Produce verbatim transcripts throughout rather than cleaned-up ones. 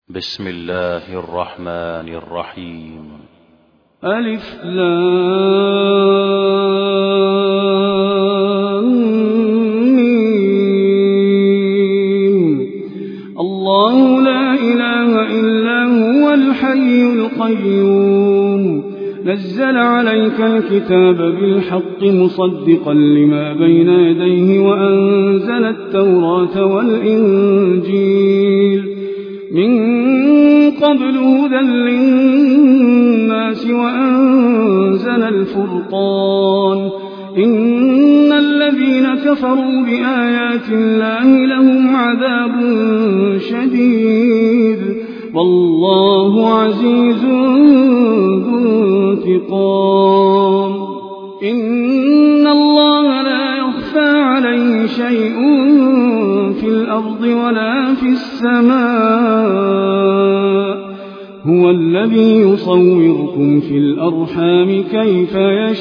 بسم الله الرحمن الرحيم. ألف لام ميم. الله لا إله إلا هو الحي القيوم نزل عليك الكتاب بالحق مصدقا لما بين يديه وأنزل التوراة والإنجيل من قبل هدى للناس وأنزل الفرقان إن الذين كفروا بآيات الله لهم عذاب شديد والله عزيز ذو انتقام. إن الله لا يخفى عليه شيء في الأرض ولا في السماء هو الذي يصوركم في الأرحام كيف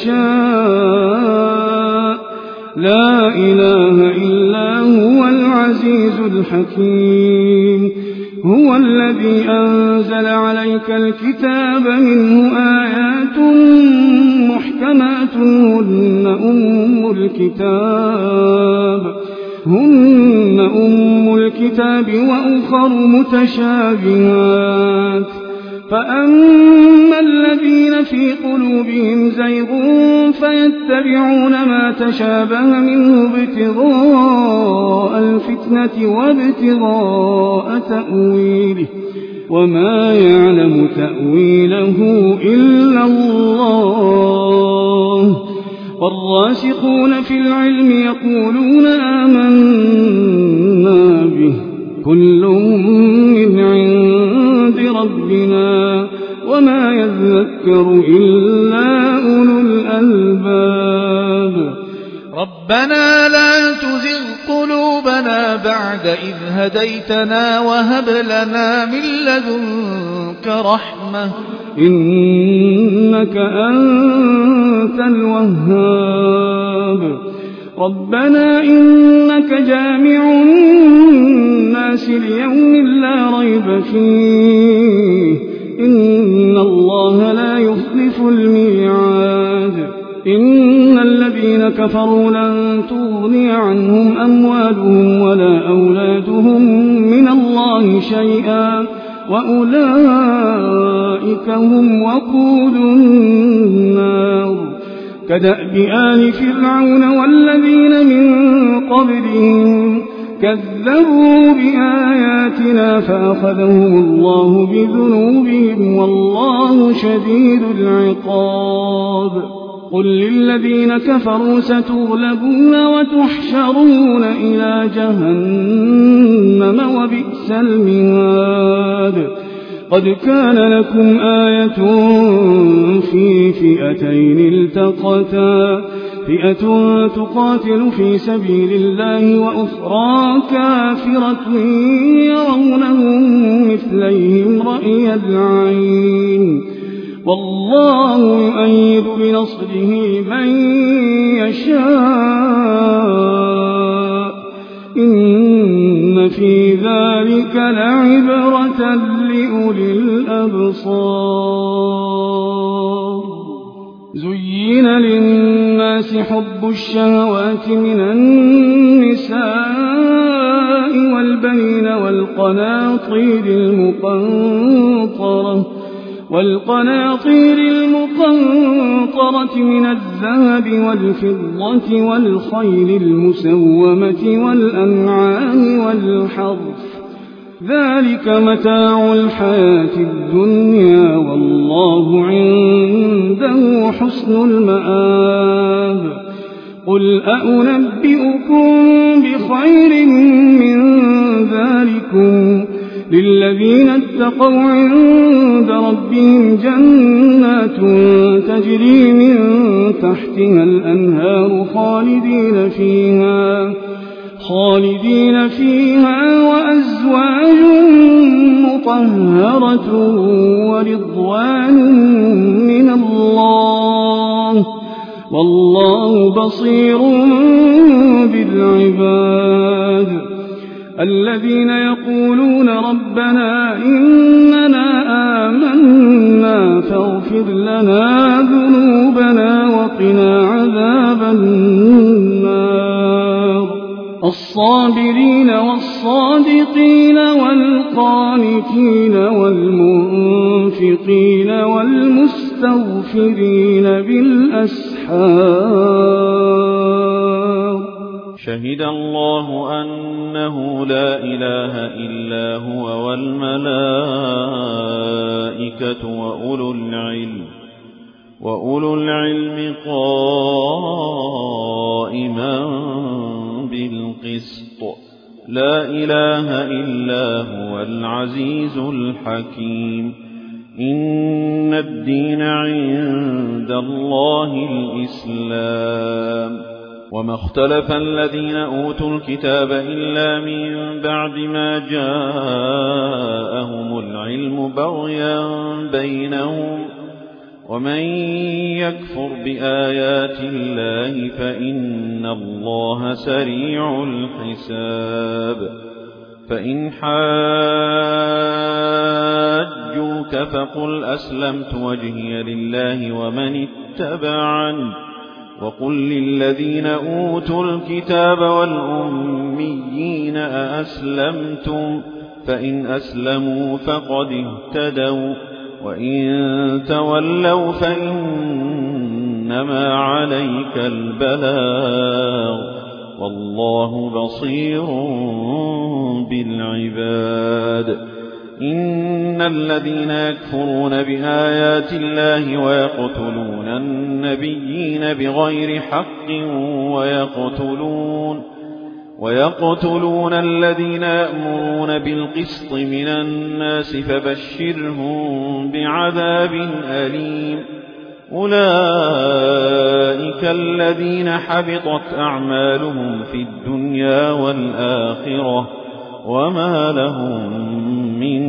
يشاء لا إله إلا هو العزيز الحكيم. هو الذي أنزل عليك الكتاب منه آيات محكمات هن أم الكتاب هن أم الكتاب وأخر متشابهات فأما الذين في قلوبهم زيغ فيتبعون ما تشابه منه ابتغاء الفتنة وابتغاء تأويله وما يعلم تأويله إلا الله والراسخون في العلم يقولون آمنا به كل من عند ربنا وما يذكر إلا أولو الألباب. ربنا لا تزغ قلوبنا بعد إذ هديتنا وهب لنا من لدنك رحمة إنك أنت الوهاب. ربنا إنك جامع الناس ليوم لا ريب فيه إن الله لا يخلف الميعاد. إن الذين كفروا لن تغني عنهم أموالهم ولا أولادهم من الله شيئا وأولئك هم وقود النار. كدأب آل فرعون والذين من قبلهم كذبوا بآياتنا فأخذهم الله بذنوبهم والله شديد العقاب. قل للذين كفروا ستغلبون وتحشرون إلى جهنم وبئس المهاد. قد كان لكم آية في فئتين التقتا فئة تقاتل في سبيل الله وأخرى كافرة يرونهم مثليهم رأي العين والله يؤيد بنصره من يشاء إن في ذلك لعبرة لأولي الأبصار. زين للناس حب الشهوات من النساء والبنين والقناطير المقنطرة والقناطير المقنطرة من الذهب والفضة والخيل المسومة والأنعام والحرث ذلك متاع الحياة الدنيا والله عنده حسن المآب. قل أأنبئكم بخير من ذلكم للذين اتقوا عند ربهم جنات تجري من تحتها الأنهار خالدين فيها خالدين فيها وأزواج مطهرة ورضوان من الله والله بصير بالعباد. الذين يقولون ربنا إننا آمنا فاغفر لنا ذنوبنا وقنا عذاب النار الصابرين والصادقين والقانتين والمنفقين والمستغفرين بالأسحار شهد الله أنه لا إله إلا هو والملائكة وأولو العلم وأولو العلم قائما بالقسط لا إله إلا هو العزيز الحكيم إن الدين عند الله الإسلام وما اختلف الذين أوتوا الكتاب إلا من بعد ما جاءهم العلم بغيا بينهم ومن يكفر بآيات الله فإن الله سريع الحساب فإن حاجوك فقل أسلمت وجهي لله ومن اتبعني وقل للذين أوتوا الكتاب والأميين أأسلمتم فإن أسلموا فقد اهتدوا وإن تولوا فإنما عليك البلاغ والله بصير بالعباد إن الذين يكفرون بآيات الله ويقتلون النبيين بغير حق ويقتلون ويقتلون الذين يأمرون بالقسط من الناس فبشرهم بعذاب أليم أولئك الذين حبطت أعمالهم في الدنيا والآخرة وما لهم من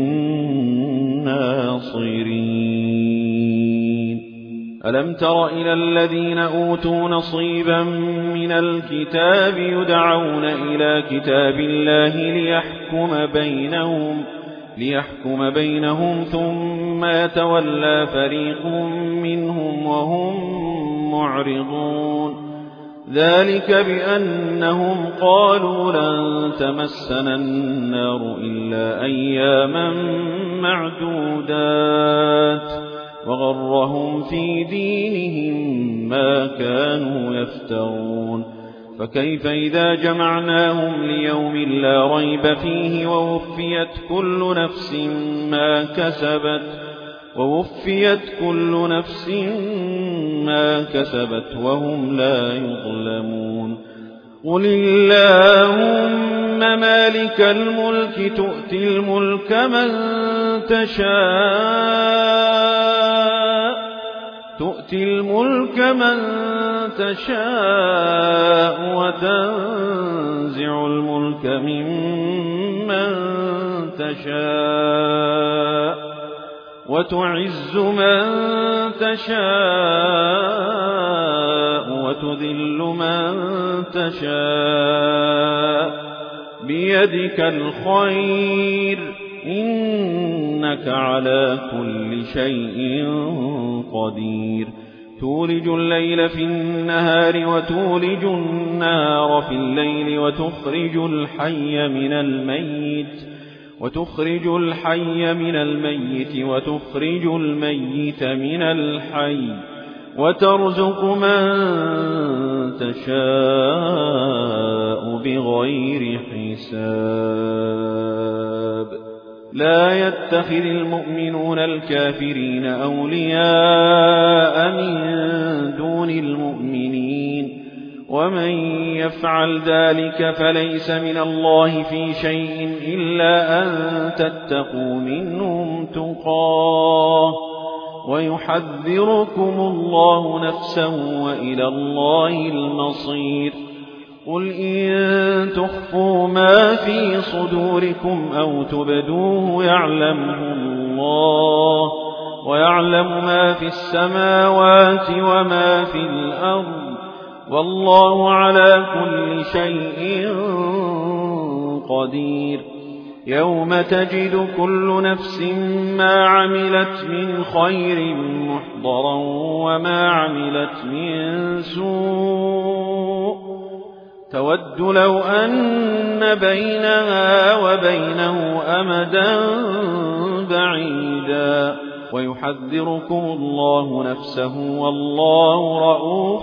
ناصرين ألم تر إلى الذين أوتوا نصيبا من الكتاب يدعون إلى كتاب الله ليحكم بينهم ليحكم بينهم ثم يتولى فريق منهم وهم معرضون ذلك بأنهم قالوا لن تمسنا النار إلا أياما معدودات وغرهم في دينهم ما كانوا يفترون فكيف إذا جمعناهم ليوم لا ريب فيه ووفيت كل نفس ما كسبت ووفيت كل نفس ما كسبت وهم لا يظلمون قل اللهم مالك الملك تؤتي الملك من تشاء تؤتي الملك من تشاء وتنزع الملك ممن تشاء وتعز من تشاء وتذل من تشاء بيدك الخير إنك على كل شيء قدير تولج الليل في النهار وتولج النهار في الليل وتخرج الحي من الميت وتخرج الحي من الميت وتخرج الميت من الحي وترزق من تشاء بغير حساب لا يتخذ المؤمنون الكافرين أولياء من دون المؤمنين ومن يفعل ذلك فليس من الله في شيء إلا أن تتقوا منهم تقاه ويحذركم الله نفسه وإلى الله المصير قل إن تخفوا ما في صدوركم أو تبدوه يعلمه الله ويعلم ما في السماوات وما في الأرض والله على كل شيء قدير يوم تجد كل نفس ما عملت من خير محضرا وما عملت من سوء تود لو أن بينها وبينه أمدا بعيدا ويحذركم الله نفسه والله رؤوف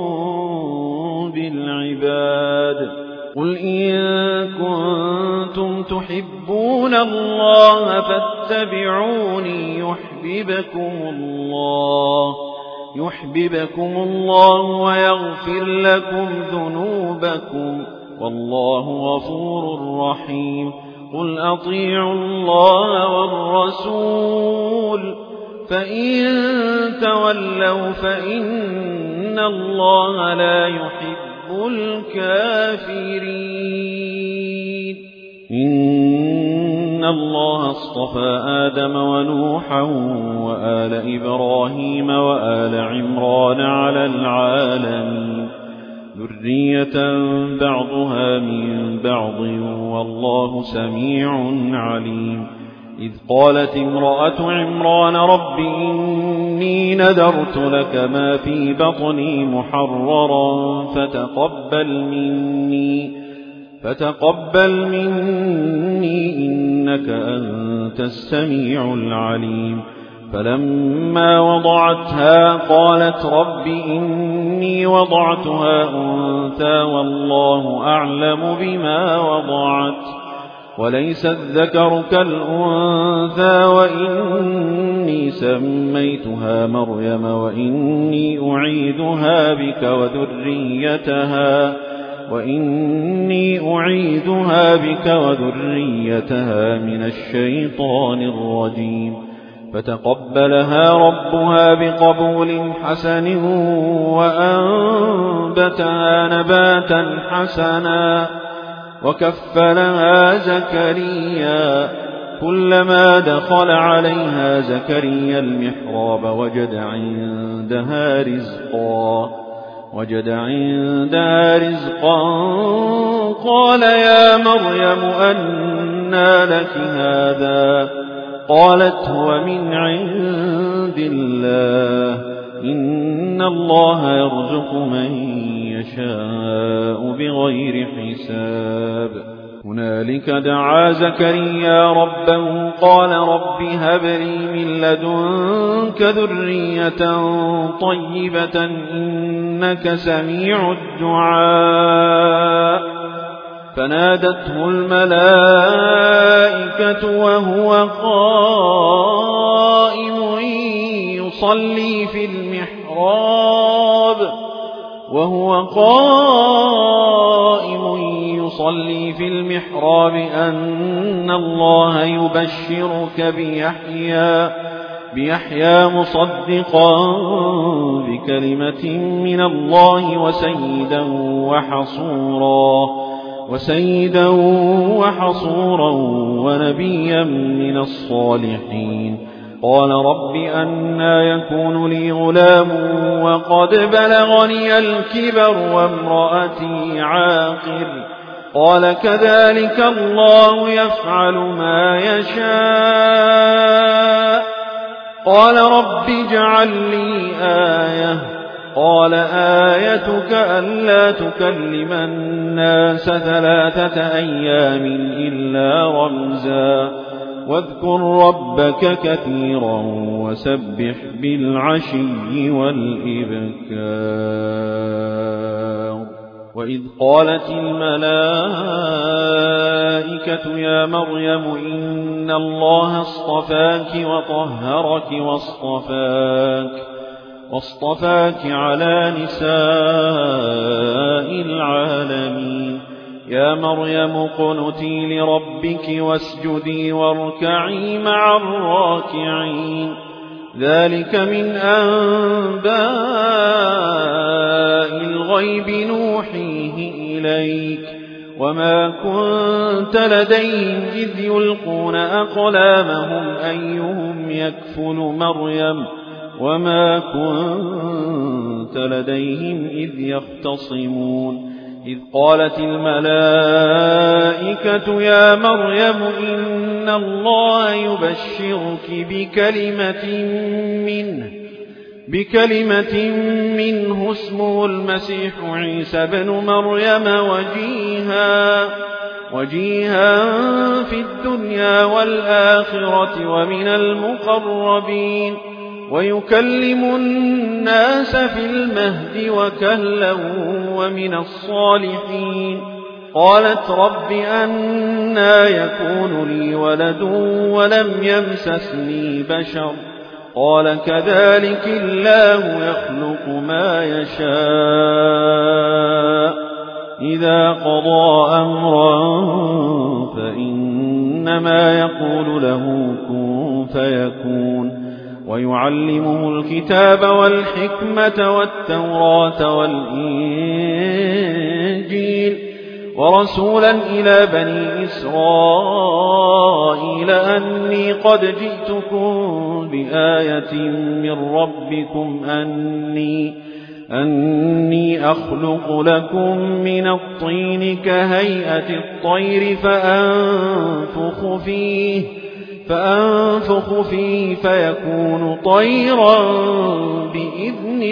بالعباد قل إن كنتم تحبون الله فاتبعوني يحببكم الله يحببكم الله ويغفر لكم ذنوبكم والله غفور رحيم قل أطيعوا الله والرسول فإن تولوا فإن الله لا يحب الكافرين إن الله اصطفى آدم ونوحا وآل إبراهيم وآل عمران على العالمين ذرية بعضها من بعض والله سميع عليم إذ قالت امرأة عمران رب إني نذرت لك ما في بطني محررا فتقبل مني فتقبل مني إنك أنت السميع العليم فلما وضعتها قالت رب إني وضعتها أنثى والله أعلم بما وضعت وليس الذكر كالأنثى وإني سميتها مريم وإني أعيذها بك وذريتها وإني أعيذها بك وذريتها من الشيطان الرجيم فتقبلها ربها بقبول حسن وأنبتها نباتا حسنا وكفلها زكريا كلما دخل عليها زكريا المحراب وجد عندها رزقا وجد عندها رزقا قال يا مريم أنى لك هذا قالت هو من عند الله إن الله يرزق من يشاء بغير حساب هنالك دعا زكريا ربه قال رب هب لي من لدنك ذرية طيبة إنك سميع الدعاء فنادته الملائكة وهو قائم يصلي في المحراب وهو قائم يصلي في المحراب أن الله يبشرك بيحيى بيحيى مصدقا بكلمة من الله وسيدا وحصورا وسيدا وحصورا ونبيا من الصالحين قال رب أنى يكون لي غلام وقد بلغني الكبر وامرأتي عاقر قال كذلك الله يفعل ما يشاء قال رب اجعل لي آية قال آيتك ألا تكلم الناس ثلاثة أيام إلا رمزا واذكر ربك كثيرا وسبح بالعشي والإبكار وإذ قالت الملائكة يا مريم إن الله اصطفاك وطهرك واصطفاك واصطفاك على نساء العالمين يا مريم اقنتي لربك واسجدي واركعي مع الراكعين ذلك من أنباء الغيب نوحيه إليك وما كنت لديهم إذ يلقون أقلامهم أيهم يكفل مريم وما كنت لديهم إذ يختصمون إذ قالت الملائكة يا مريم إن الله يبشرك بكلمة منه بكلمة منه اسمه المسيح عيسى بن مريم وجيها وجيها في الدنيا والآخرة ومن المقربين ويكلم الناس في المهد وكهلا ومن الصالحين. قالت رب أنى يكون لي ولد ولم يمسسني بشر قال كذلك الله يخلق ما يشاء إذا قضى أمرا فإنما يقول له كن فيكون. ويعلمه الكتاب والحكمة والتوراة والإنجيل ورسولا إلى بني إسرائيل أني قد جئتكم بآية من ربكم أني أني أخلق لكم من الطين كهيئة الطير فأنفخ فيه فأنفخ فيه فيكون طيرا بإذن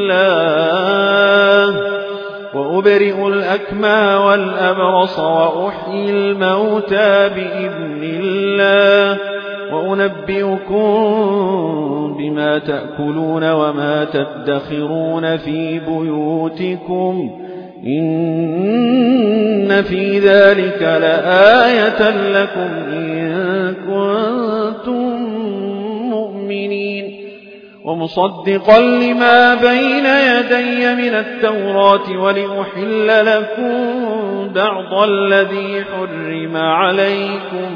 الله وأبرئ الأكمى والأبرص وأحيي الموتى بإذن الله وأنبئكم بما تأكلون وما تدخرون في بيوتكم إن في ذلك لآية لكم إن كنتم مؤمنين. ومصدقا لما بين يدي من التوراة ولأحل لكم بعض الذي حرم عليكم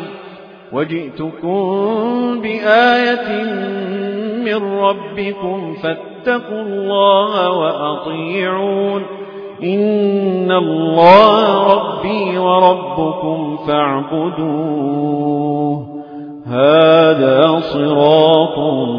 وجئتكم بآية من ربكم فاتقوا الله وأطيعون إن الله ربي وربكم فاعبدوه هذا صراط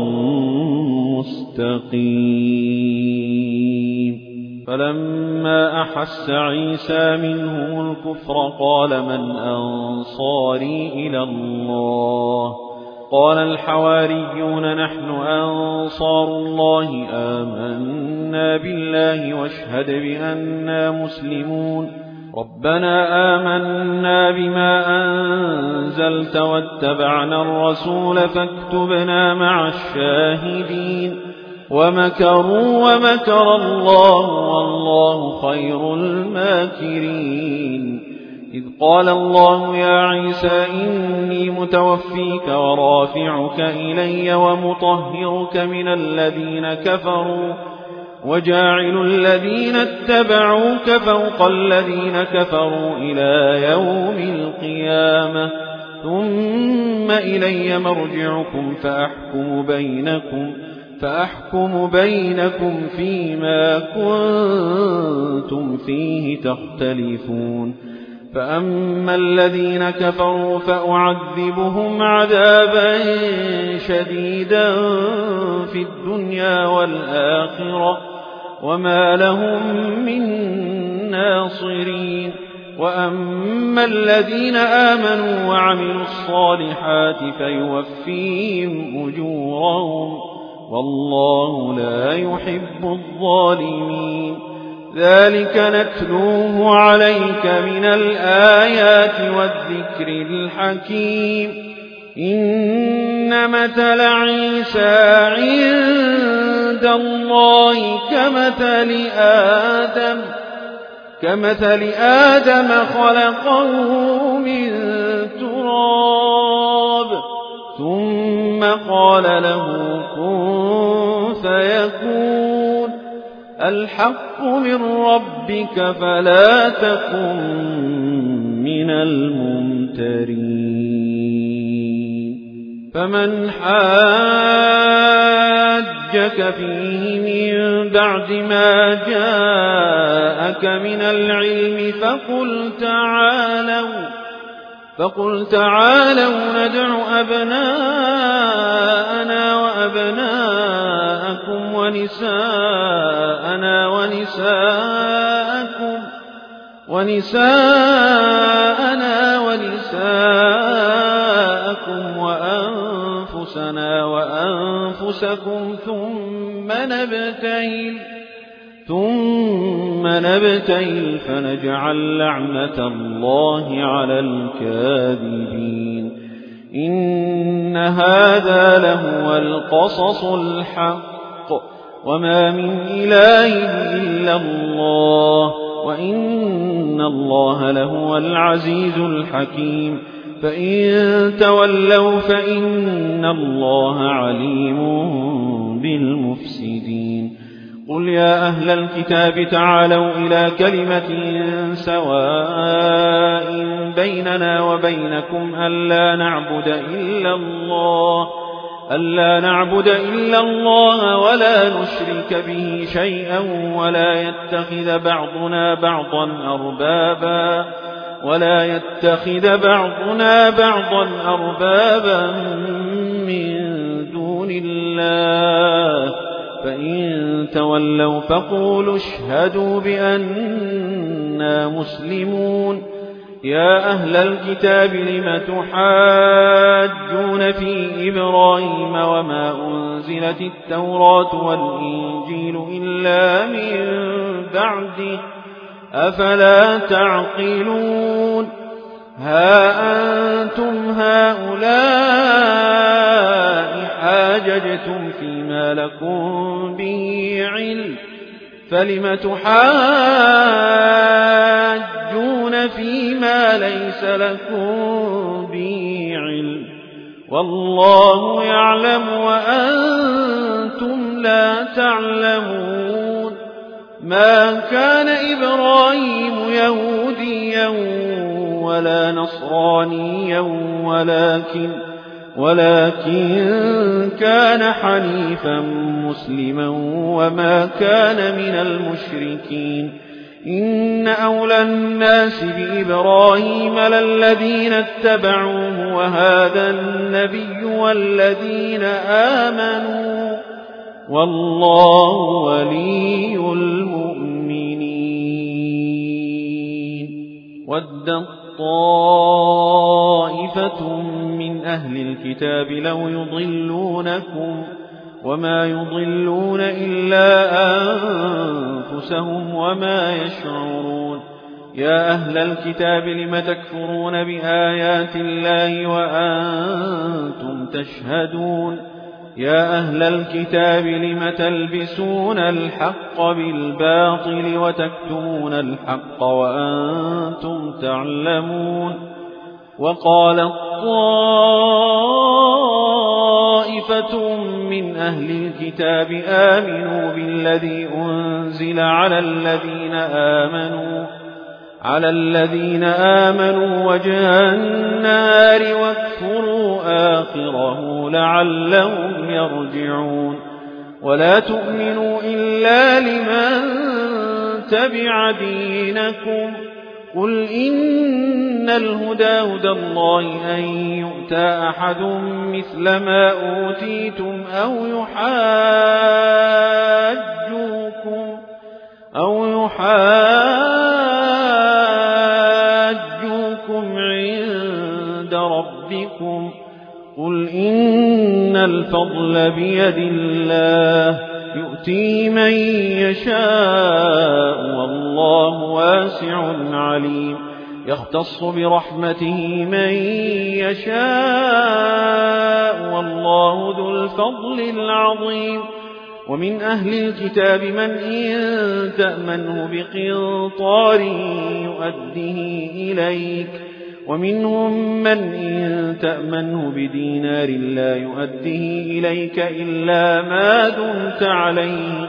مستقيم. فلما أحس عيسى منهم الكفر قال من أنصاري إلى الله قال الحواريون نحن أنصار الله آمنا بالله واشهد بأننا مسلمون. ربنا آمنا بما أنزلت واتبعنا الرسول فاكتبنا مع الشاهدين. ومكروا ومكر الله والله خير الماكرين. إذ قال الله يا عيسى إني متوفيك ورافعك إلي ومطهرك من الذين كفروا وجاعل الذين اتبعوك فوق الذين كفروا إلى يوم القيامة ثم إلي مرجعكم فأحكم بينكم فأحكم بينكم فيما كنتم فيه تختلفون. فأما الذين كفروا فأعذبهم عذابا شديدا في الدنيا والآخرة وما لهم من ناصرين. وأما الذين آمنوا وعملوا الصالحات فيوفيهم أجورهم والله لا يحب الظالمين. ذلك نتلوه عليك من الآيات والذكر الحكيم. إن مثل عيسى عند الله كمثل آدم كمثل آدم خلقه من تراب ثم قال له كن فيكون. الحق من ربك فلا تكن من الممترين. فمن حاجك فيه من بعد ما جاءك من العلم فقل تعالوا فقل تعالوا ندع أبناءنا وأبناءكم ونساءنا ونساءكم ونساءنا ونساءكم وأنفسنا وأنفسكم ثم نبتهل ثم نبتهل فنجعل لعنة الله على الكاذبين إن هذا لهو القصص الحق وما من إله إلا الله وإن الله لهو العزيز الحكيم فإن تولوا فإن الله عليم بالمفسدين قل يا أهل الكتاب تعالوا إلى كلمة سواء بيننا وبينكم ألا نعبد إلا الله ألا نعبد إلا الله ولا نشرك به شيئا ولا يتخذ بعضنا بعضا أربابا ولا يتخذ بعضنا بعضا أربابا من دون الله فإن تولوا فقولوا اشهدوا بأننا مسلمون يا أهل الكتاب لم تحاجون في إبراهيم وما أنزلت التوراة والإنجيل إلا من بعده أفلا تعقلون ها أنتم هؤلاء حاججتم فيما لكم به علم فلم تحاجون فيما ليس لكم به علم والله يعلم وأنتم لا تعلمون ما كان إبراهيم يهوديا ولا نصرانيا ولكن ولكن كان حنيفا مسلما وما كان من المشركين إن أولى الناس بإبراهيم للذين اتبعوه وهذا النبي والذين آمنوا والله ولي المؤمنين ودت طائفة من أهل الكتاب لو يضلونكم وما يضلون إلا أنفسهم وما يشعرون يا أهل الكتاب لم تكفرون بآيات الله وأنتم تشهدون يا أهل الكتاب لم تلبسون الحق بالباطل وتكتمون الحق وأنتم تعلمون وقال طائفة من أهل الكتاب آمنوا بالذي أنزل على الذين آمنوا على الذين آمنوا وجه النار واكفروا آخره لعلهم يرجعون ولا تؤمنوا إلا لمن تبع دينكم قل إن الهدى هدى الله أن يؤتى أحد مثل ما أوتيتم أو يحاجوكم أو يحاجوكم عند ربكم قل إن الفضل بيد الله يؤتي من يشاء والله واسع عليم يختص برحمته من يشاء والله ذو الفضل العظيم ومن أهل الكتاب من إن تأمنه بقنطار يؤده إليك ومنهم من إن تأمنه بدينار لا يؤده إليك إلا ما دمت عليه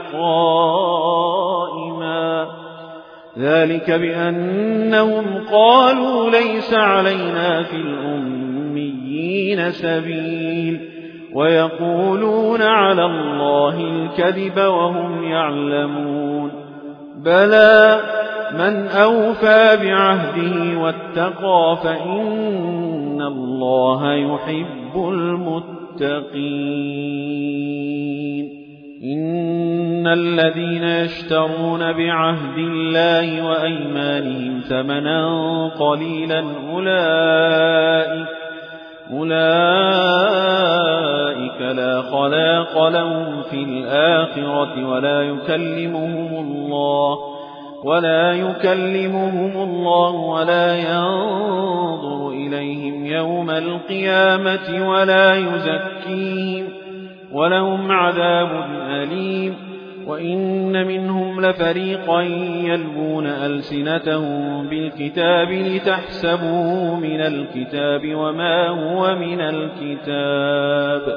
قائما ذلك بأنهم قالوا ليس علينا في الأميين سبيل ويقولون على الله الكذب وهم يعلمون بلى من أوفى بعهده واتقى فإن الله يحب المتقين إن إن الذين يشترون بعهد الله وأيمانهم ثمنا قليلا أولئك, أولئك لا خلاق لهم في الآخرة ولا يكلمهم الله ولا يكلمهم الله ولا ينظر إليهم يوم القيامة ولا يزكيهم ولهم عذاب أليم. وإن منهم لفريقا يلوون ألسنتهم بالكتاب لتحسبوه من الكتاب وما هو من الكتاب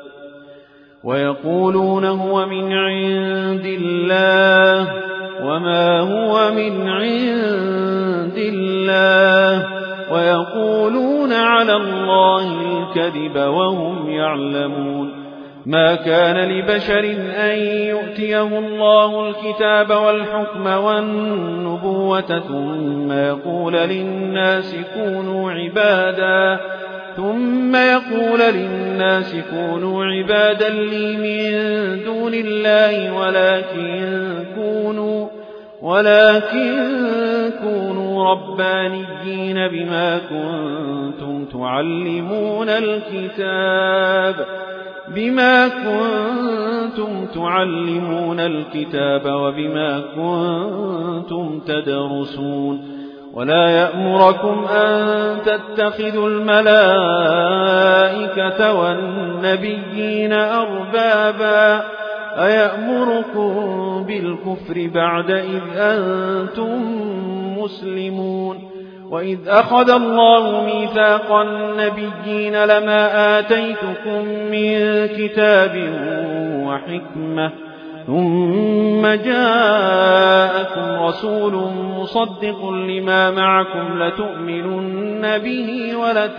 ويقولون هو من عند الله وما هو من عند الله ويقولون على الله الكذب وهم يعلمون. ما كان لبشر أن يؤتيه الله الكتاب والحكم والنبوة ثم يقول للناس كونوا عبادا ثم يقول للناس كونوا عبادا لي من دون الله ولكن كونوا ولكن كونوا ربانيين بما كنتم تعلمون الكتاب بما كنتم تعلمون الكتاب وبما كنتم تدرسون. ولا يأمركم أن تتخذوا الملائكة والنبيين أربابا أيأمركم بالكفر بعد إذ أنتم مسلمون. وإذ أخذ الله ميثاق النبيين لما آتيتكم من كتاب وحكمة ثم جاءكم رسول مصدق لما معكم لتؤمنن به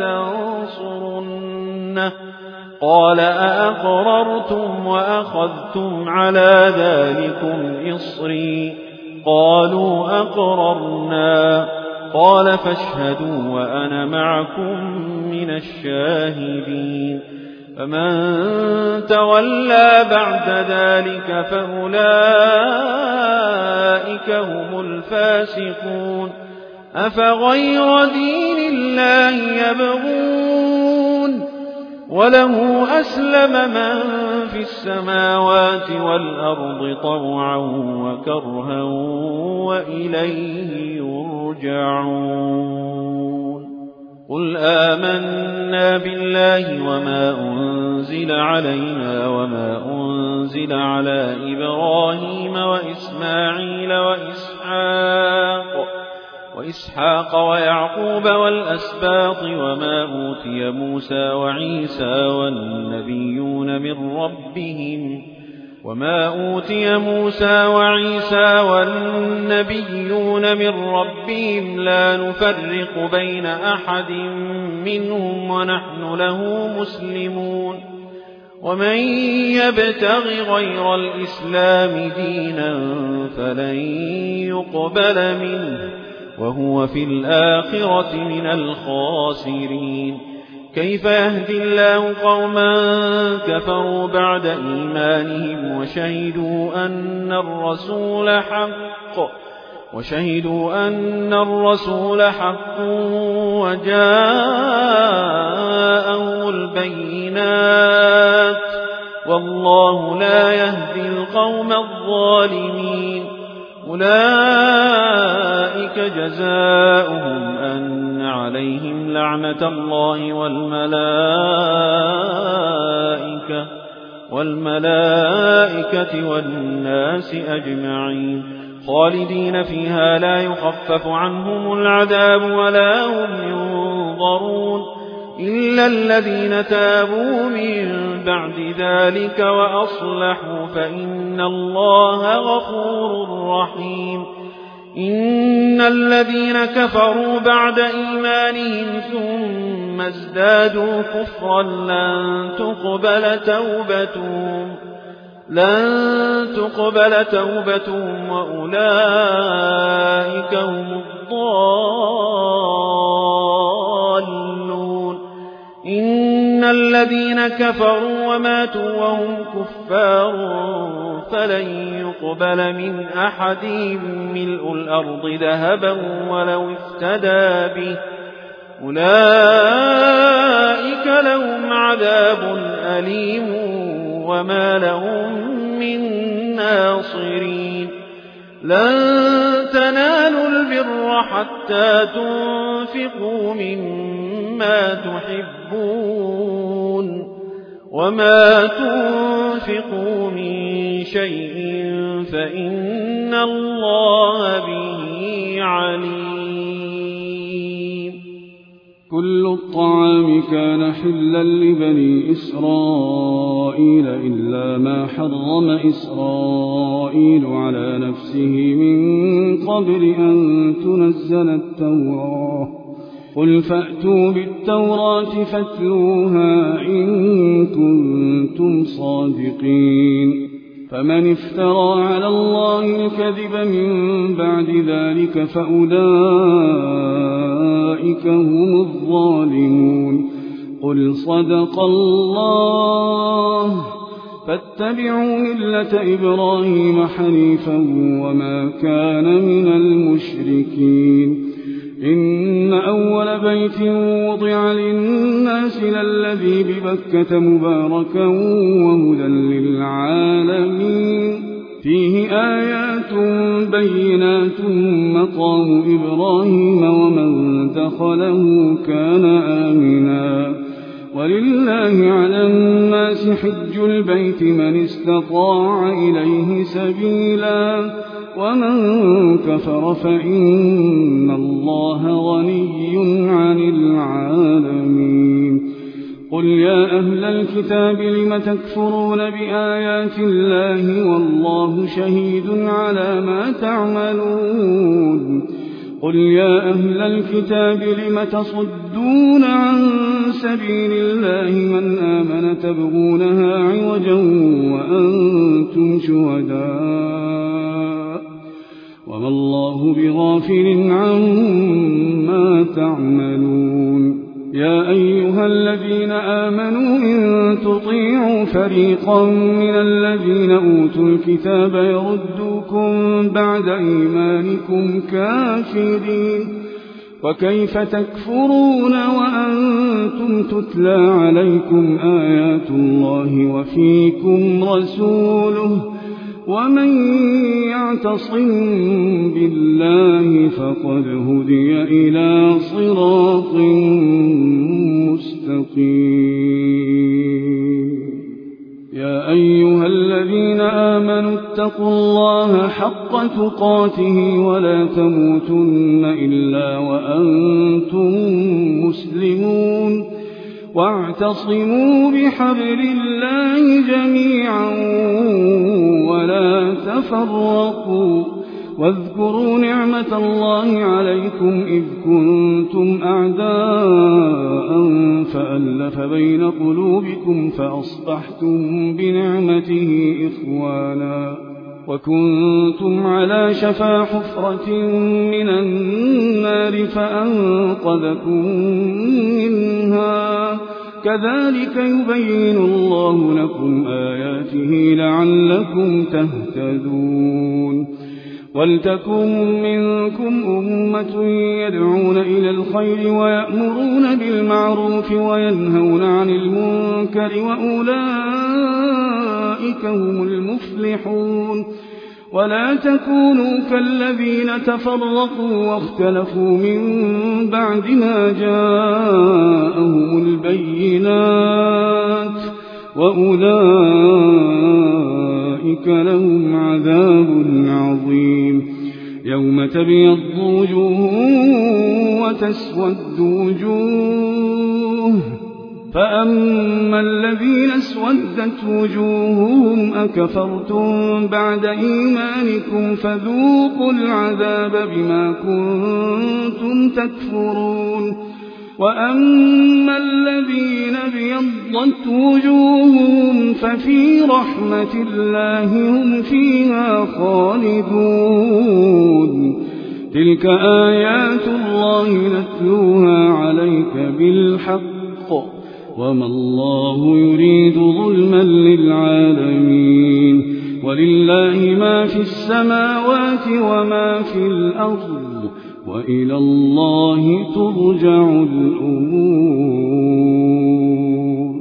ولتنصرنه قال أأقررتم وأخذتم على ذلكم إصري قالوا أقررنا قال فاشهدوا وأنا معكم من الشاهدين. فمن تولى بعد ذلك فأولئك هم الفاسقون. أفغير دين الله يبغون وله أسلم من في السماوات والأرض طوعا وكرها وإليه يرجعون. قل آمنا بالله وما أنزل علينا وما أنزل على إبراهيم وإسماعيل وإسحاق وإسحاق ويعقوب والأسباط وما أوتي موسى وعيسى والنبيون من ربهم وما أوتي موسى وعيسى والنبيون من ربهم لا نفرق بين أحد منهم ونحن له مسلمون. ومن يبتغ غير الإسلام دينا فلن يقبل منه وهو في الآخرة من الخاسرين. كيف يهدي الله قوما كفروا بعد إيمانهم وشهدوا أن الرسول حق وشهدوا أن الرسول حق وجاءهم البينات والله لا يهدي القوم الظالمين. أولئك جزاؤهم أن عليهم لعنة الله والملائكة والملائكة والناس أجمعين خالدين فيها لا يخفف عنهم العذاب ولا هم ينظرون إلا الذين تابوا من بعد ذلك وأصلحوا فإن الله غفور رحيم. إن الذين كفروا بعد إيمانهم ثم ازدادوا كفرا لن تقبل توبتهم لن تقبل توبتهم وأولئك هم الضالون. إن الذين كفروا وماتوا وهم كفار فلن يقبل من أحدهم ملء الأرض ذهبا ولو افتدى به أولئك لهم عذاب أليم وما لهم من ناصرين لن تنالوا البر حتى تنفقوا مما تحبون وما تنفقوا من شيء فإن الله به عليم. كل الطعام كان حلا لبني إسرائيل إلا ما حرم إسرائيل على نفسه من قبل أن تنزل التوراة قل فأتوا بالتوراة فاتلوها إن كنتم صادقين. فمن افترى على الله الكذب من بعد ذلك فأولئك هم الظالمون. قل صدق الله فاتبعوا ملة إبراهيم حنيفا وما كان من المشركين. إن أول بيت وضع للناس للذي ببكة مباركا وهدى للعالمين فيه آيات بينات مقام إبراهيم ومن دخله كان آمنا ولله على الناس حج البيت من استطاع إليه سبيلا ومن كفر فإن الله غني عن العالمين. قل يا أهل الكتاب لم تكفرون بآيات الله والله شهيد على ما تعملون. قل يا أهل الكتاب لم تصدون عن سبيل الله من آمن تبغونها عوجا وأنتم شهداء وما الله بغافل عما تعملون. يا أيها الذين آمنوا إن تطيعوا فريقا من الذين أوتوا الكتاب يردوكم بعد إيمانكم كافرين وكيف تكفرون وأنتم تتلى عليكم آيات الله وفيكم رسوله ومن يعتصم بالله فقد هدي إلى صراط مستقيم. يا أيها الذين آمنوا اتقوا الله حق تقاته ولا تموتن إلا وأنتم مسلمون واعتصموا بحبل الله جميعا ولا تفرقوا واذكروا نعمة الله عليكم إذ كنتم أعداء فألف بين قلوبكم فأصبحتم بنعمته إخوانا وكنتم على شفا حفرة من النار فأنقذكم منها كذلك يبين الله لكم آياته لعلكم تهتدون. ولتكن منكم أمة يدعون إلى الخير ويأمرون بالمعروف وينهون عن المنكر وأولئك هم المفلحون. ولا تكونوا كالذين تفرقوا واختلفوا من بعد ما جاءهم البينات وأولئك لهم عذاب عظيم. يوم تبيض وجوه وتسود وجوه فأما الذين اسودت وجوههم أكفرتم بعد إيمانكم فذوقوا العذاب بما كنتم تكفرون. وأما الذين ابيضت وجوههم ففي رحمة الله هم فيها خالدون. تلك آيات الله نتلوها عليك بالحق وما الله يريد ظلما للعالمين ولله ما في السماوات وما في الأرض وإلى الله ترجع الأمور.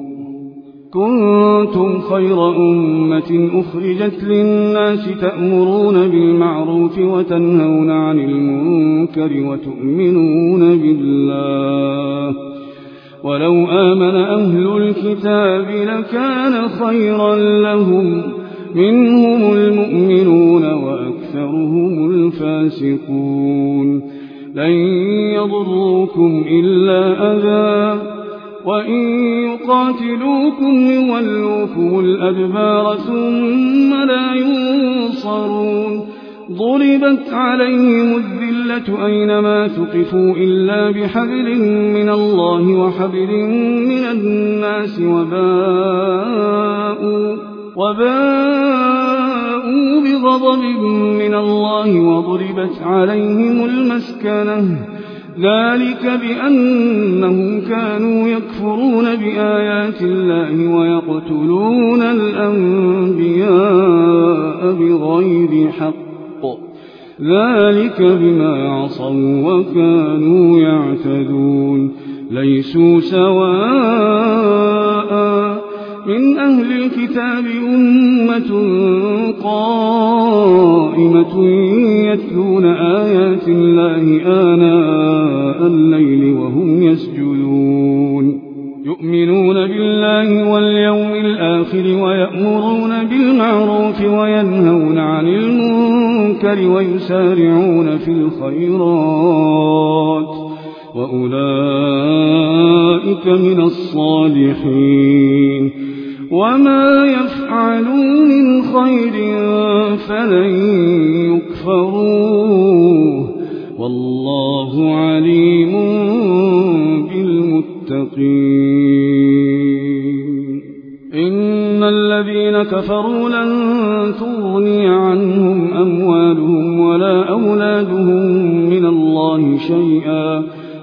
كنتم خير أمة أخرجت للناس تأمرون بالمعروف وتنهون عن المنكر وتؤمنون بالله ولو آمن أهل الكتاب لكان خيرا لهم منهم المؤمنون وأكثرهم الفاسقون. لن يضروكم إلا أذى وإن يقاتلوكم يولوكم الأدبار ثم لا ينصرون. ضربت عليهم الذلة أينما ثقفوا إلا بحبل من الله وحبل من الناس وباءوا, وباءوا بغضب من الله وضربت عليهم المسكنة ذلك بأنهم كانوا يكفرون بآيات الله ويقتلون الأنبياء بغير حق ذلك بما عصوا وكانوا يعتدون. ليسوا سواء من أهل الكتاب أمة قائمة يتلون آيات الله آناء الليل وهم يسجدون يؤمنون بالله واليوم الآخر ويأمرون بالمعروف وينهون عن المنكر ويسارعون في الخيرات وأولئك من الصالحين. وما يفعلوا من خير فلن يكفروه والله عليم بالمتقين. إن الذين كفروا لن تغني عنهم أموالهم ولا أولادهم من الله شيئا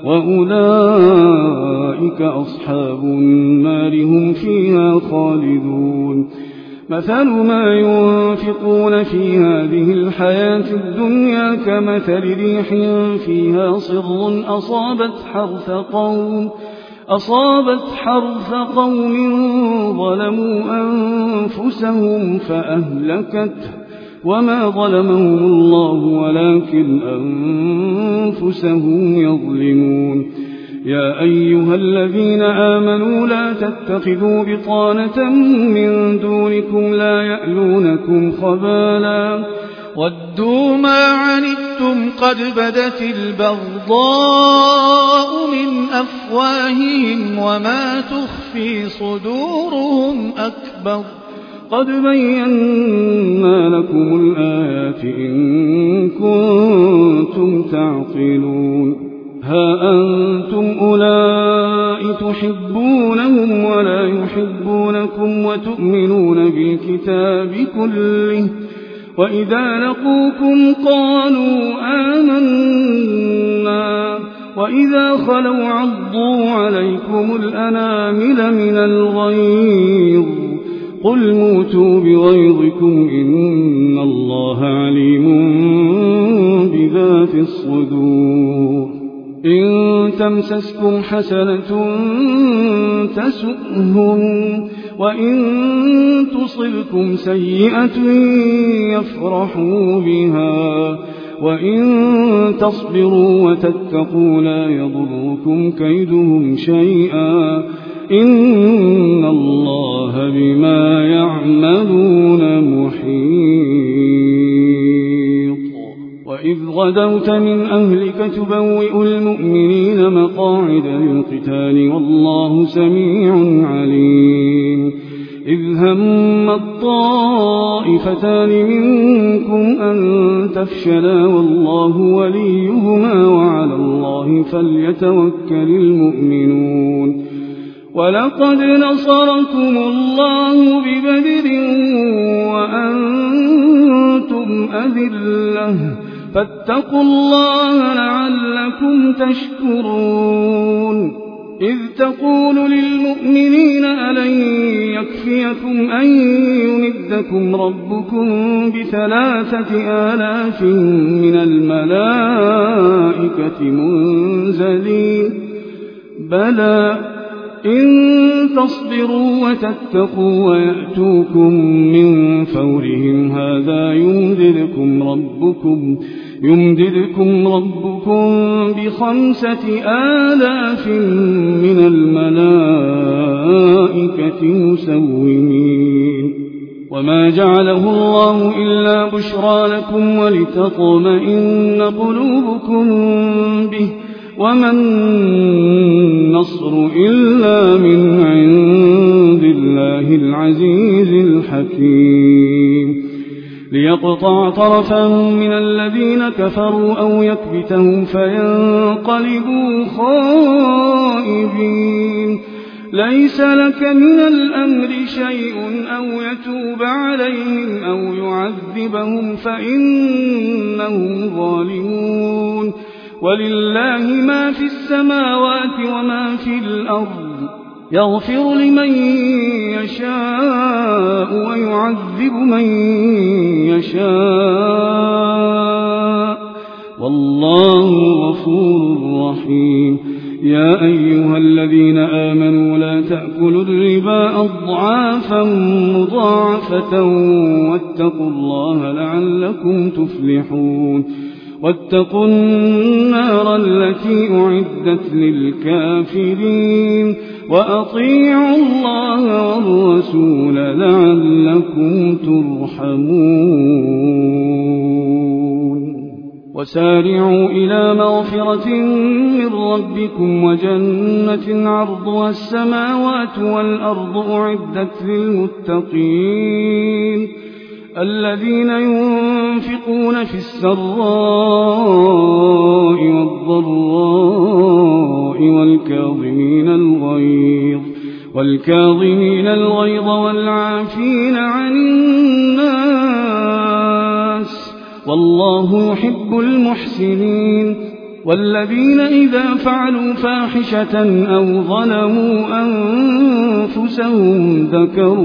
وأولئك أصحاب النار هم فيها خالدون. مثل ما ينفقون في هذه الحياة الدنيا كمثل ريح فيها صر أصابت حرث قوم أصابت حرث قوم ظلموا أنفسهم فأهلكته وما ظلمهم الله ولكن أنفسهم يظلمون. يا أيها الذين آمنوا لا تتخذوا بطانة من دونكم لا يألونكم خبالا ودوا ما عنتم قد بدت البغضاء من أفواههم وما تخفي صدورهم أكبر. قد بينا لكم الآيات إن كنتم تعقلون. ها أنتم أولئك تحبونهم ولا يحبونكم وتؤمنون بالكتاب كله وإذا لقوكم قالوا آمنا وإذا خلوا عضوا عليكم الأنامل من الغيظ قل موتوا بغيظكم إن الله عليم بذات الصدور. إن تمسسكم حسنة تسؤهم وإن تصبكم سيئة يفرحوا بها وإن تصبروا وتتقوا لا يضركم كيدهم شيئا إن الله بما يعملون محيط. وإذ غدوت من أهلك تبوئ المؤمنين مقاعد للقتال والله سميع عليم. إذ هم الطائفتان منكم أن تفشلا والله وليهما وعلى الله فليتوكل المؤمنون. ولقد نصركم الله ببدر وأنتم أذلة فاتقوا الله لعلكم تشكرون. إذ تقول للمؤمنين ألن يكفيكم أن يمدكم ربكم بثلاثة آلاف من الملائكة منزلين بلى إن تصبروا وتتقوا ويأتوكم من فورهم هذا يمددكم ربكم يمددكم ربكم بخمسة آلاف من الملائكة مسومين وما جعله الله إلا بشرى لكم ولتطمئن قلوبكم به وما النصر إلا من عند الله العزيز الحكيم ليقطع طرفا من الذين كفروا أو يكبتهم فينقلبوا خائبين ليس لك من الأمر شيء أو يتوب عليهم أو يعذبهم فإنهم ظالمون ولله ما في السماوات وما في الأرض يغفر لمن يشاء ويعذب من يشاء والله غفور رحيم يا أيها الذين آمنوا لا تأكلوا الربا أضعافا مضاعفة واتقوا الله لعلكم تفلحون واتقوا النار التي أعدت للكافرين وأطيعوا الله والرسول لعلكم ترحمون وسارعوا إلى مغفرة من ربكم وجنة عرضها السماوات والأرض أعدت للمتقين الذين ينفقون في السراء والضراء والكاظمين الغيظ والكاظمين الغيظ والعافين عن الناس والله يحب المحسنين والذين إذا فعلوا فاحشة أو ظلموا أنفسهم ذكروا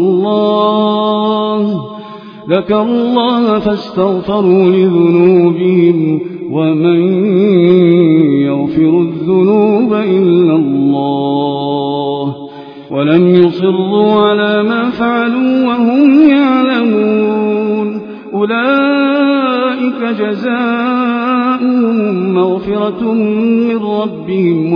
الله ذكروا الله فاستغفروا لذنوبهم ومن يغفر الذنوب إلا الله ولم يصروا على ما فعلوا وهم يعلمون أولئك جزاؤهم مغفرة من ربهم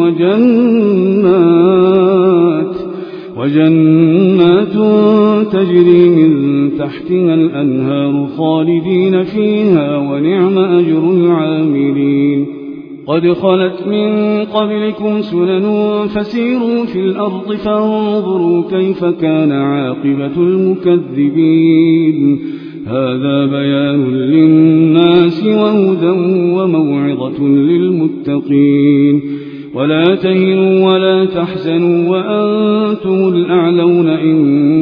وجنات وجنات تجري من تحتها الأنهار خالدين فيها ونعم أجر العاملين قد خلت من قبلكم سنن فسيروا في الأرض فانظروا كيف كان عاقبة المكذبين هذا بيان للناس وهدى وموعظة للمتقين ولا تهنوا ولا تحزنوا وأنتم الأعلون إن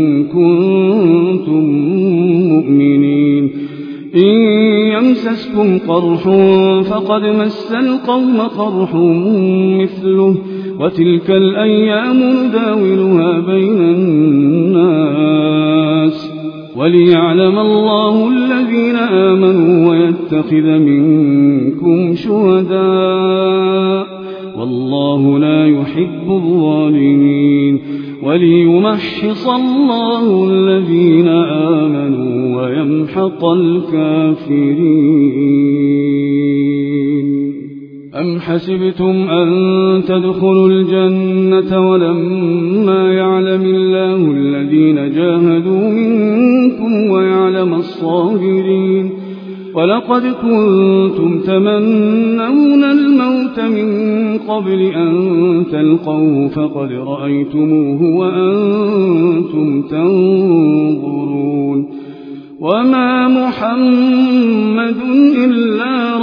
كنتم مؤمنين إن يمسسكم قرح فقد مس القوم قرح مثله وتلك الأيام نداولها بين الناس وليعلم الله الذين آمنوا ويتخذ منكم شهداء والله لا يحب الظالمين وليمحص الله الذين آمنوا ويمحق الكافرين أم حسبتم أن تدخلوا الجنة ولما يعلم الله الذين جاهدوا منكم ويعلم الصابرين ولقد كنتم تمنون الموت من قبل أن تلقوه فقد رأيتموه وأنتم تنظرون وما محمد إلا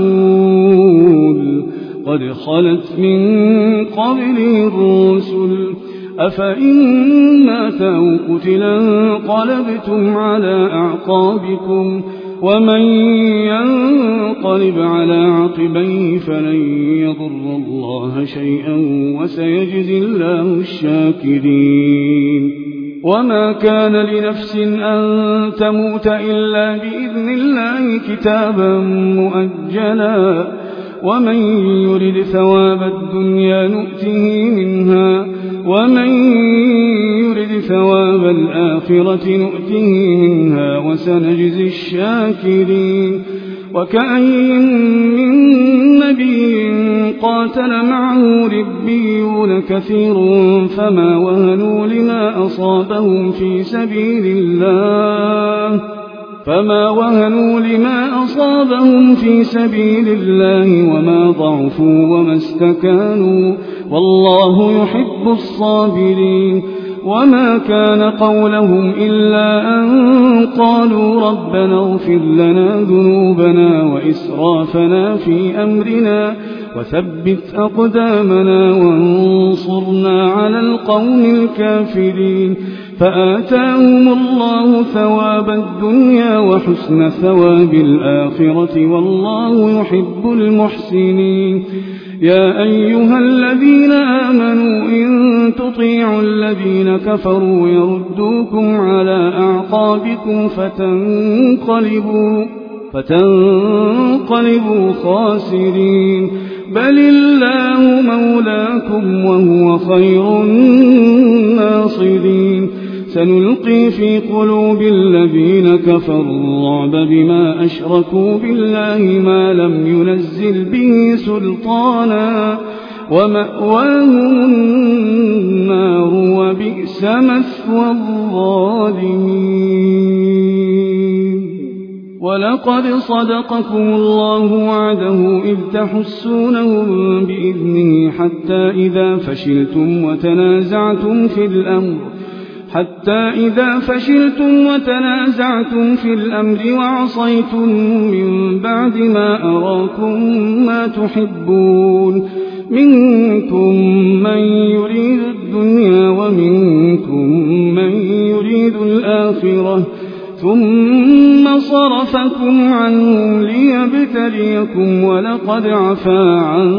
رسول قد خلت من قبله الرسل أفإن مات أو قتلا انقلبتم على أعقابكم ومن ينقلب على عقبيه فلن يضر الله شيئا وسيجزي الله الشاكرين وما كان لنفس أن تموت إلا بإذن الله كتابا مؤجلا ومن يرد ثواب الدنيا نؤته منها ومن يرد ثواب الآخرة نؤته منها وسنجزي الشاكرين وكأي من نبي قاتل معه ربيون كثير فما وهنوا لما أصابهم في سبيل الله فما وهنوا لما أصابهم في سبيل الله وما ضعفوا وما استكانوا والله يحب الصابرين وما كان قولهم إلا أن قالوا ربنا اغفر لنا ذنوبنا وإسرافنا في أمرنا وثبت أقدامنا وانصرنا على القوم الكافرين فآتاهم الله ثواب الدنيا وحسن ثواب الآخرة والله يحب المحسنين يا أيها الذين آمنوا إن تطيعوا الذين كفروا يردوكم على أعقابكم فتنقلبوا, فتنقلبوا خاسرين بل الله مولاكم وهو خير الناصرين سنلقي في قلوب الذين كفروا الرعب بما أشركوا بالله ما لم ينزل به سلطانا ومأواهم النار وبئس مثوى الظالمين ولقد صدقكم الله وعده إذ تحسونهم بإذنه حتى إذا فشلتم وتنازعتم في الأمر حتى إذا فشلتم وتنازعتم في الأمر وعصيتم من بعد ما أراكم ما تحبون منكم من يريد الدنيا ومنكم من يريد الآخرة ثم صرفكم عنهم ليبتليكم ولقد عفا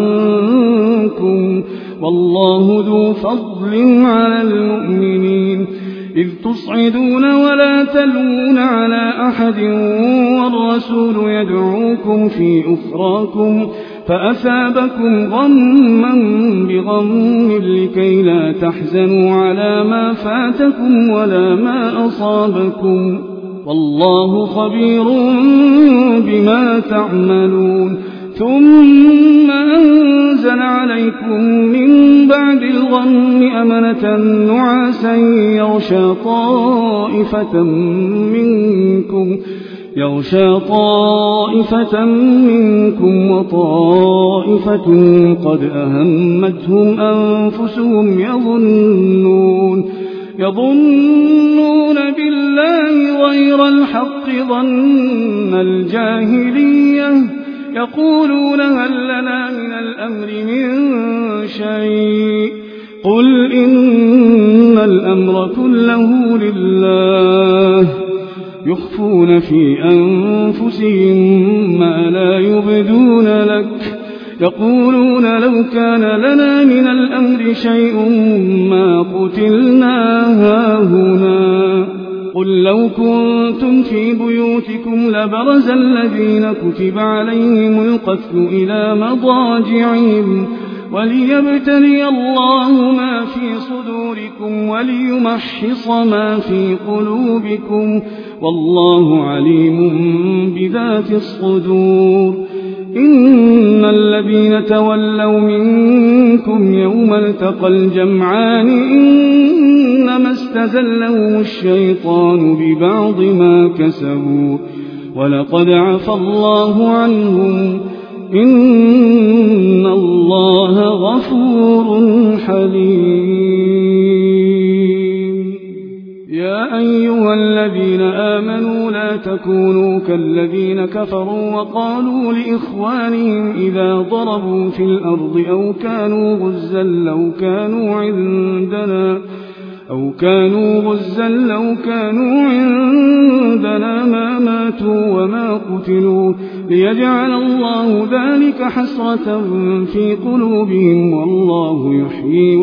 عنكم والله ذو فضل على المؤمنين إذ تصعدون ولا تلوون على أحد والرسول يدعوكم في أخراكم فأثابكم غما بغم لكي لا تحزنوا على ما فاتكم ولا ما أصابكم والله خبير بما تعملون ثم أنزل عليكم من بعد الغم أمنة نعاسا يغشى طائفة منكم يغشى طائفة منكم وطائفة قد أهمتهم أنفسهم يظنون يظنون بالله غير الحق ظن الجاهلية يقولون هل لنا من الأمر من شيء قل إن الأمر كله لله يخفون في أنفسهم ما لا يبدون لك يقولون لو كان لنا من الأمر شيء ما قتلنا هاهنا قل لو كنتم في بيوتكم لبرز الذين كتب عليهم القتل إلى مضاجعهم وليبتلي الله ما في صدوركم وليمحص ما في قلوبكم والله عليم بذات الصدور إن الذين تولوا منكم يوم التقى الجمعان إنما استزلهم الشيطان ببعض ما كسبوا ولقد عفى الله عنهم إن الله غفور حليم يا أيها الذين آمنوا لا تكونوا كالذين كفروا وقالوا لإخوانهم إذا ضربوا في الأرض أو كانوا غزا لو كانوا عندنا أو كانوا غزا لو كانوا عندنا ما ماتوا وما قتلوا ليجعل الله ذلك حسرة في قلوبهم والله يحيي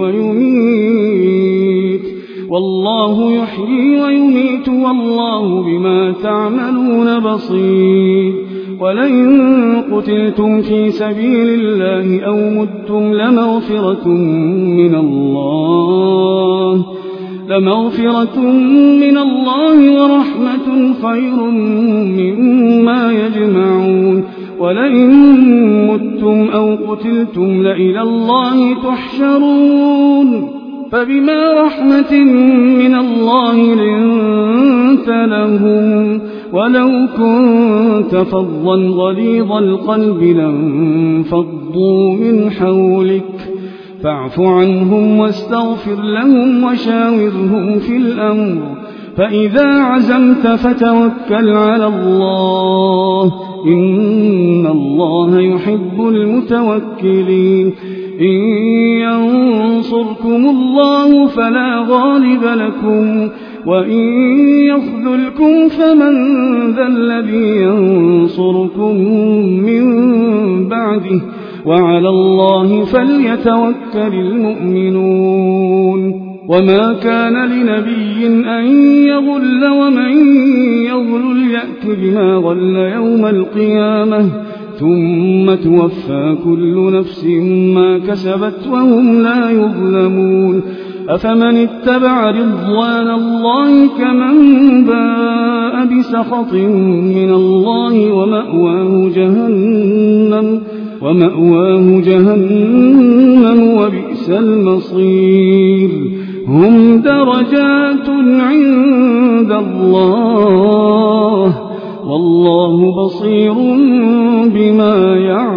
ويميت والله يحيي ويميت والله بما تعملون بصير ولئن قتلتم في سبيل الله أو متم لمغفرة من الله لمغفرة من الله ورحمة خير مما يجمعون ولئن متم أو قتلتم لإلى الله تحشرون فبما رحمة من الله لنت لهم ولو كنت فظا غليظ القلب لانفضوا من حولك فاعف عنهم واستغفر لهم وشاورهم في الأمر فإذا عزمت فتوكل على الله إن الله يحب المتوكلين إن ينصركم الله فلا غالب لكم وإن يخذلكم فمن ذا الذي ينصركم من بعده وعلى الله فليتوكل المؤمنون وما كان لنبي أن يغل ومن يغل يأت بما غل يوم القيامة ثم توفى كل نفس ما كسبت وهم لا يظلمون أفمن اتبع رضوان الله كمن باء بسخط من الله ومأواه جهنم ومأواه جهنم وبئس المصير هم درجات عند الله والله بصير بما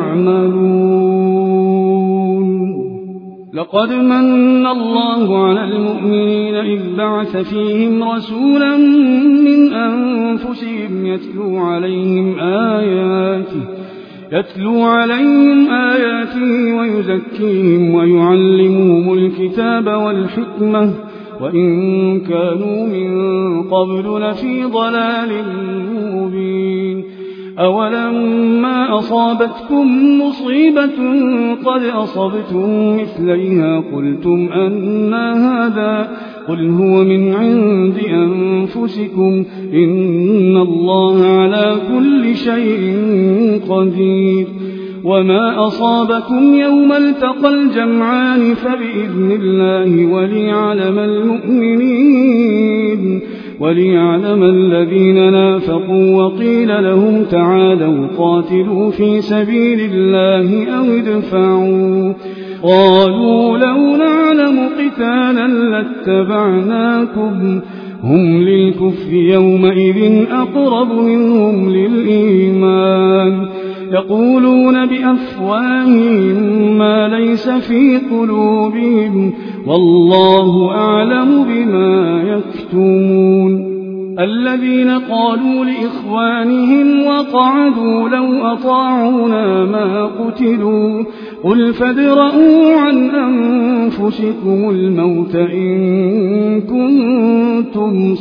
يعملون لقد من الله على المؤمنين إذ بعث فيهم رسولا من أنفسهم يتلو عليهم آياته يتلو عليهم آياته ويزكيهم ويعلمهم الكتاب والحكمة وإن كانوا من قبل لفي ضلال مبين أولما أصابتكم مصيبة قد أصبتم مثليها قلتم أنى هذا قل هو من عند أنفسكم إن الله على كل شيء قدير وما أصابكم يوم التقى الجمعان فبإذن الله وليعلم المؤمنين وليعلم الذين نافقوا وقيل لهم تعالوا قاتلوا في سبيل الله أو ادفعوا قالوا لو نعلم قتالا لاتبعناكم هم للكفر يومئذ أقرب منهم للإيمان يقولون بأفواههم ما ليس في قلوبهم والله أعلم بما يكتمون الذين قالوا لإخوانهم وقعدوا لو أطاعونا ما قتلوا قل فادرءوا عن أنفسكم الموت إن كنتم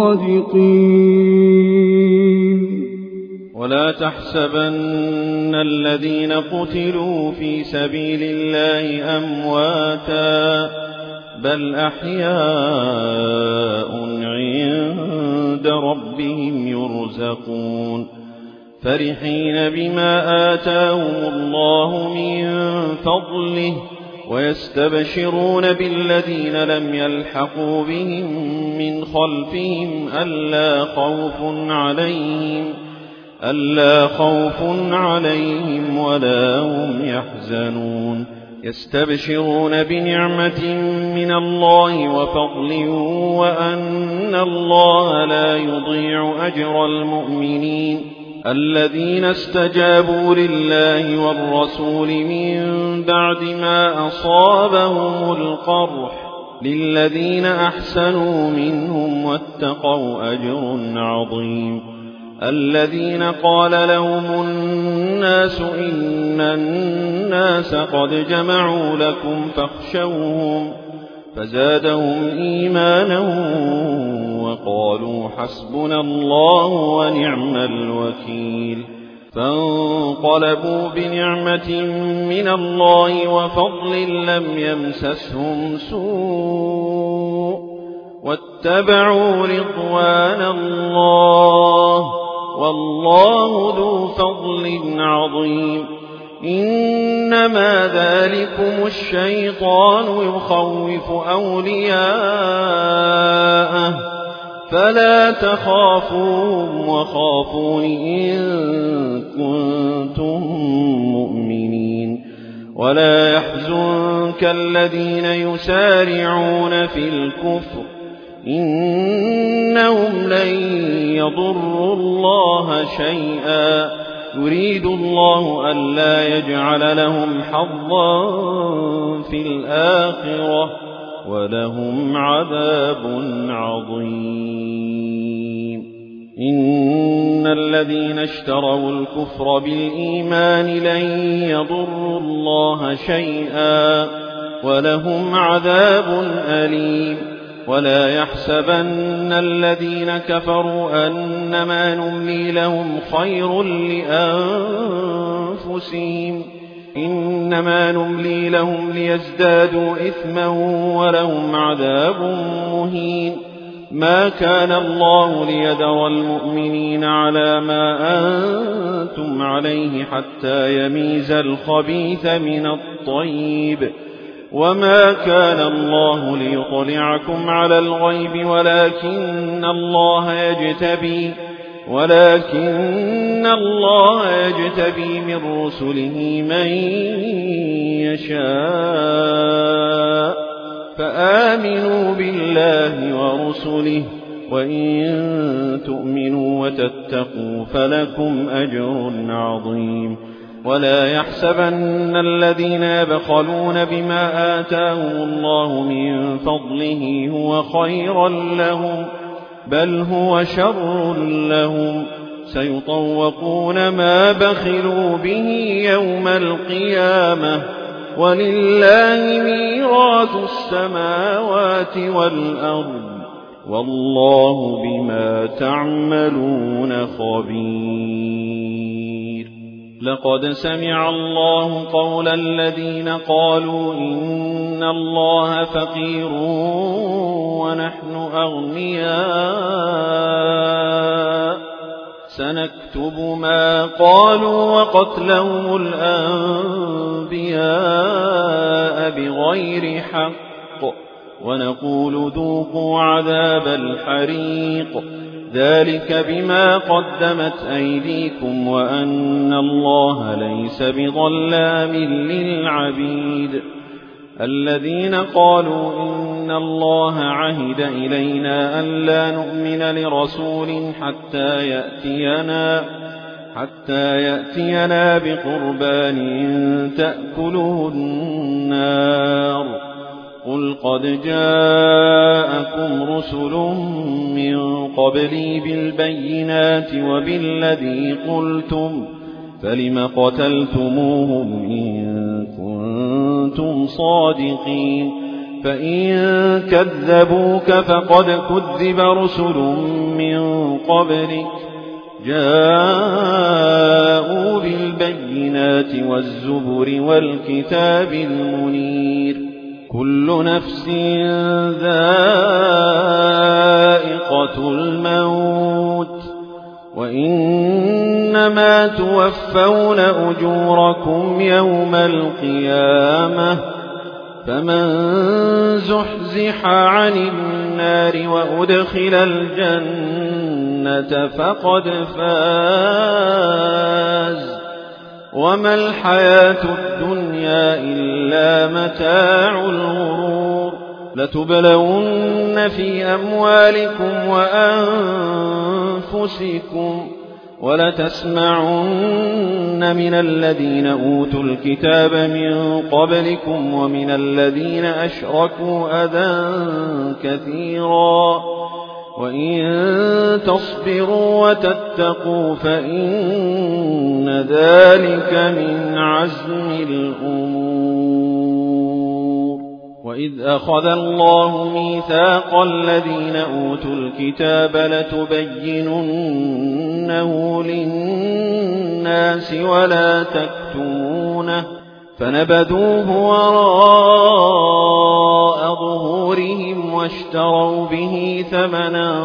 صادقين ولا تحسبن الذين قتلوا في سبيل الله أمواتا بل أحياء عند ربهم يرزقون فرحين بما آتاهم الله من فضله ويستبشرون بالذين لم يلحقوا بهم من خلفهم ألا خوف عليهم ألا خوف عليهم ولا هم يحزنون يستبشرون بنعمة من الله وفضل وأن الله لا يضيع أجر المؤمنين الذين استجابوا لله والرسول من بعد ما أصابهم القرح للذين أحسنوا منهم واتقوا أجر عظيم الذين قال لهم الناس إن الناس قد جمعوا لكم فاخشوهم فزادهم إيمانا وقالوا حسبنا الله ونعم الوكيل فانقلبوا بنعمة من الله وفضل لم يمسسهم سوء واتبعوا رضوان الله والله ذو فضل عظيم إنما ذلكم الشيطان يخوف أولياءه فلا تخافوهم وخافون إن كنتم مؤمنين ولا يحزنك الذين يسارعون في الكفر إنهم لن يضروا الله شيئا يريد الله ألا يجعل لهم حظا في الآخرة ولهم عذاب عظيم إن الذين اشتروا الكفر بالإيمان لن يضروا الله شيئا ولهم عذاب أليم ولا يحسبن الذين كفروا أنما نملي لهم خير لأنفسهم إنما نملي لهم ليزدادوا إثما ولهم عذاب مهين ما كان الله ليذر المؤمنين على ما أنتم عليه حتى يميز الخبيث من الطيب وما كان الله ليطلعكم على الغيب ولكن الله يجتبي ولكن الله يجتبي من رسله من يشاء فآمنوا بالله ورسله وإن تؤمنوا وتتقوا فلكم أجر عظيم ولا يحسبن الذين يبخلون بما آتاهم الله من فضله هو خيرا لهم بل هو شر لهم سيطوقون ما بخلوا به يوم القيامة ولله ميراث السماوات والأرض والله بما تعملون خبير لقد سمع الله قول الذين قالوا إن الله فقير ونحن أغنياء سنكتب ما قالوا وقتلهم الأنبياء بغير حق ونقول ذوقوا عذاب الحريق ذلك بما قدمت أيديكم وأن الله ليس بظلام للعبيد الذين قالوا إن الله عهد إلينا ألا نؤمن لرسول حتى يأتينا حتى يأتينا بقربان تأكله النار قل قد جاءكم رسل من قبلي بالبينات وبالذي قلتم فلم قتلتموهم إن كنتم صادقين فإن كذبوك فقد كذب رسل من قبلك جاءوا بالبينات والزبر والكتاب المنير كل نفس ذائقة الموت وإنما توفون أجوركم يوم القيامة فمن زحزح عن النار وأدخل الجنة فقد فاز وما الحياة الدنيا إلا متاع الغرور لتبلون في أموالكم وأنفسكم ولتسمعن من الذين أوتوا الكتاب من قبلكم ومن الذين أشركوا أذى كثيرا وإن تصبروا وتتقوا فإن ذلك من عزم الأمور وإذ أخذ الله ميثاق الذين أوتوا الكتاب لتبيننه للناس ولا تكتمونه فنبذوه وراء ظهورهم واشتروا به ثمنا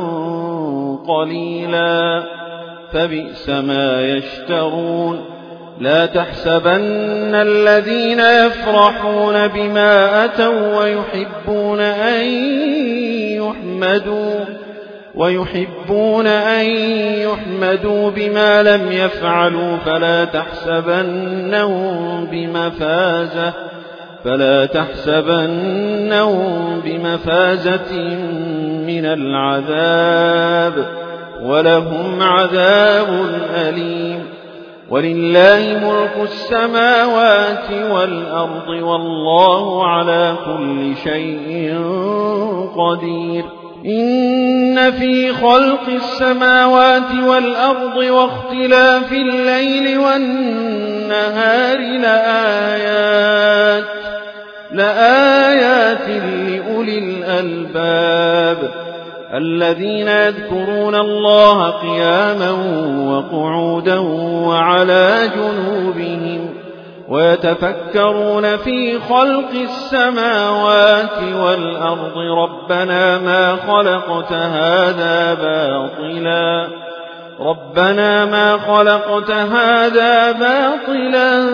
قليلا فبئس ما يشترون لا تحسبن الذين يفرحون بما أتوا ويحبون أن يحمدوا ويحبون أن يحمدوا بما لم يفعلوا فلا تحسبنهم بمفازة فلا تحسبنهم بمفازة من العذاب ولهم عذاب أليم ولله ملك السماوات والأرض والله على كل شيء قدير إن في خلق السماوات والأرض واختلاف الليل والنهار لآيات لآيات لأولي الألباب الذين يذكرون الله قياما وقعودا وعلى جنوبهم ويتفكرون في خلق السماوات والأرض ربنا ما خلقت هذا باطلا ربنا ما خلقت هذا باطلا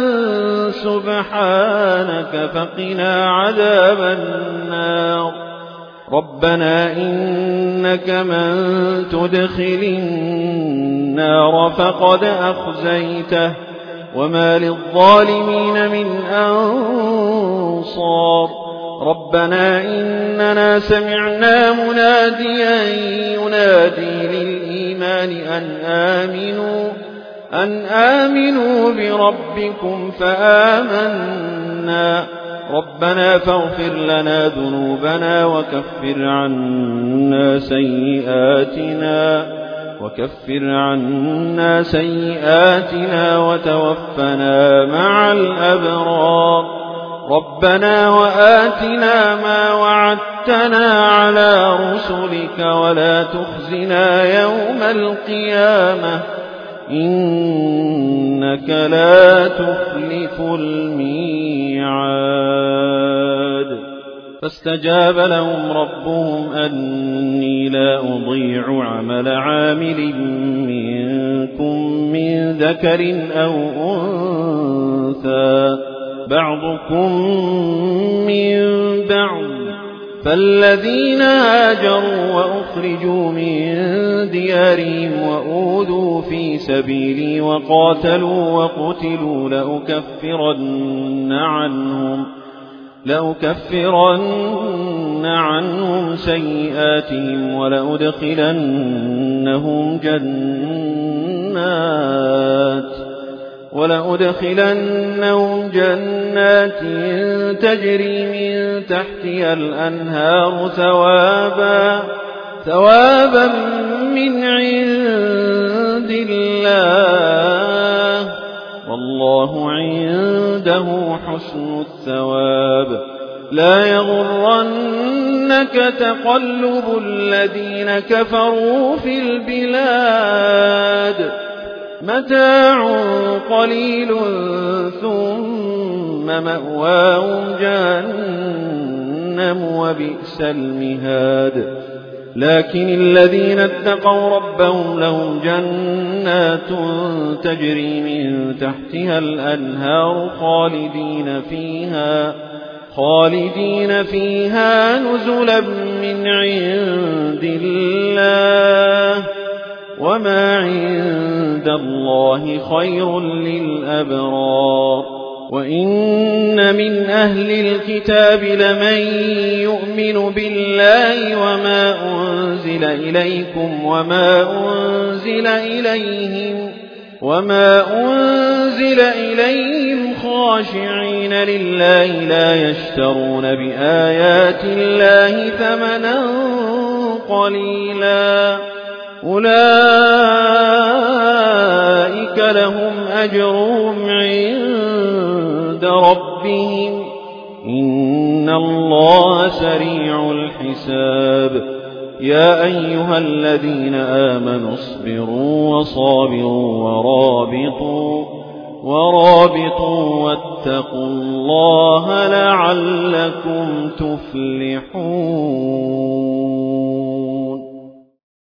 سبحانك فقنا عذاب النار ربنا إنك من تدخل النار فقد أخزيته وما للظالمين من أنصار ربنا إننا سمعنا مناديا ينادي للإيمان أن آمنوا أن آمنوا بربكم فآمنا ربنا فاغفر لنا ذنوبنا وكفر عنا سيئاتنا وكفر عنا سيئاتنا وتوفنا مع الأبرار ربنا وآتنا ما وعدتنا على رسلك ولا تخزنا يوم القيامة إنك لا تخلف الميعاد فاستجاب لهم ربهم أني لا أضيع عمل عامل منكم من ذكر أو أنثى بعضكم من بعض فالذين هاجروا وأخرجوا من ديارهم وأوذوا في سبيلي وقاتلوا وقتلوا لأكفرن عنهم لأكفرن عنهم سيئاتهم ولأدخلنهم جنات ولأدخلنهم جنات تجري من تحتها الأنهار ثوابا ثوابا من عند الله والله عنده حسن الثواب لا يغرنك تقلب الذين كفروا في البلاد متاع قليل ثم مأواهم جهنم وبئس المهاد لكن الذين اتقوا ربهم لهم جنات تجري من تحتها الأنهار خالدين فيها خالدين فيها نزلا من عند الله وما عند الله خير للأبرار وإن من أهل الكتاب لمن يؤمن بالله وما أنزل إليكم وما أنزل إليهم وما أنزل إليهم خاشعين لله لا يشترون بآيات الله ثمنا قليلا أولئك لهم أجرهم عند ربهم إن الله سريع الحساب يا أيها الذين آمنوا اصبروا وصابروا ورابطوا ورابطوا واتقوا الله لعلكم تفلحون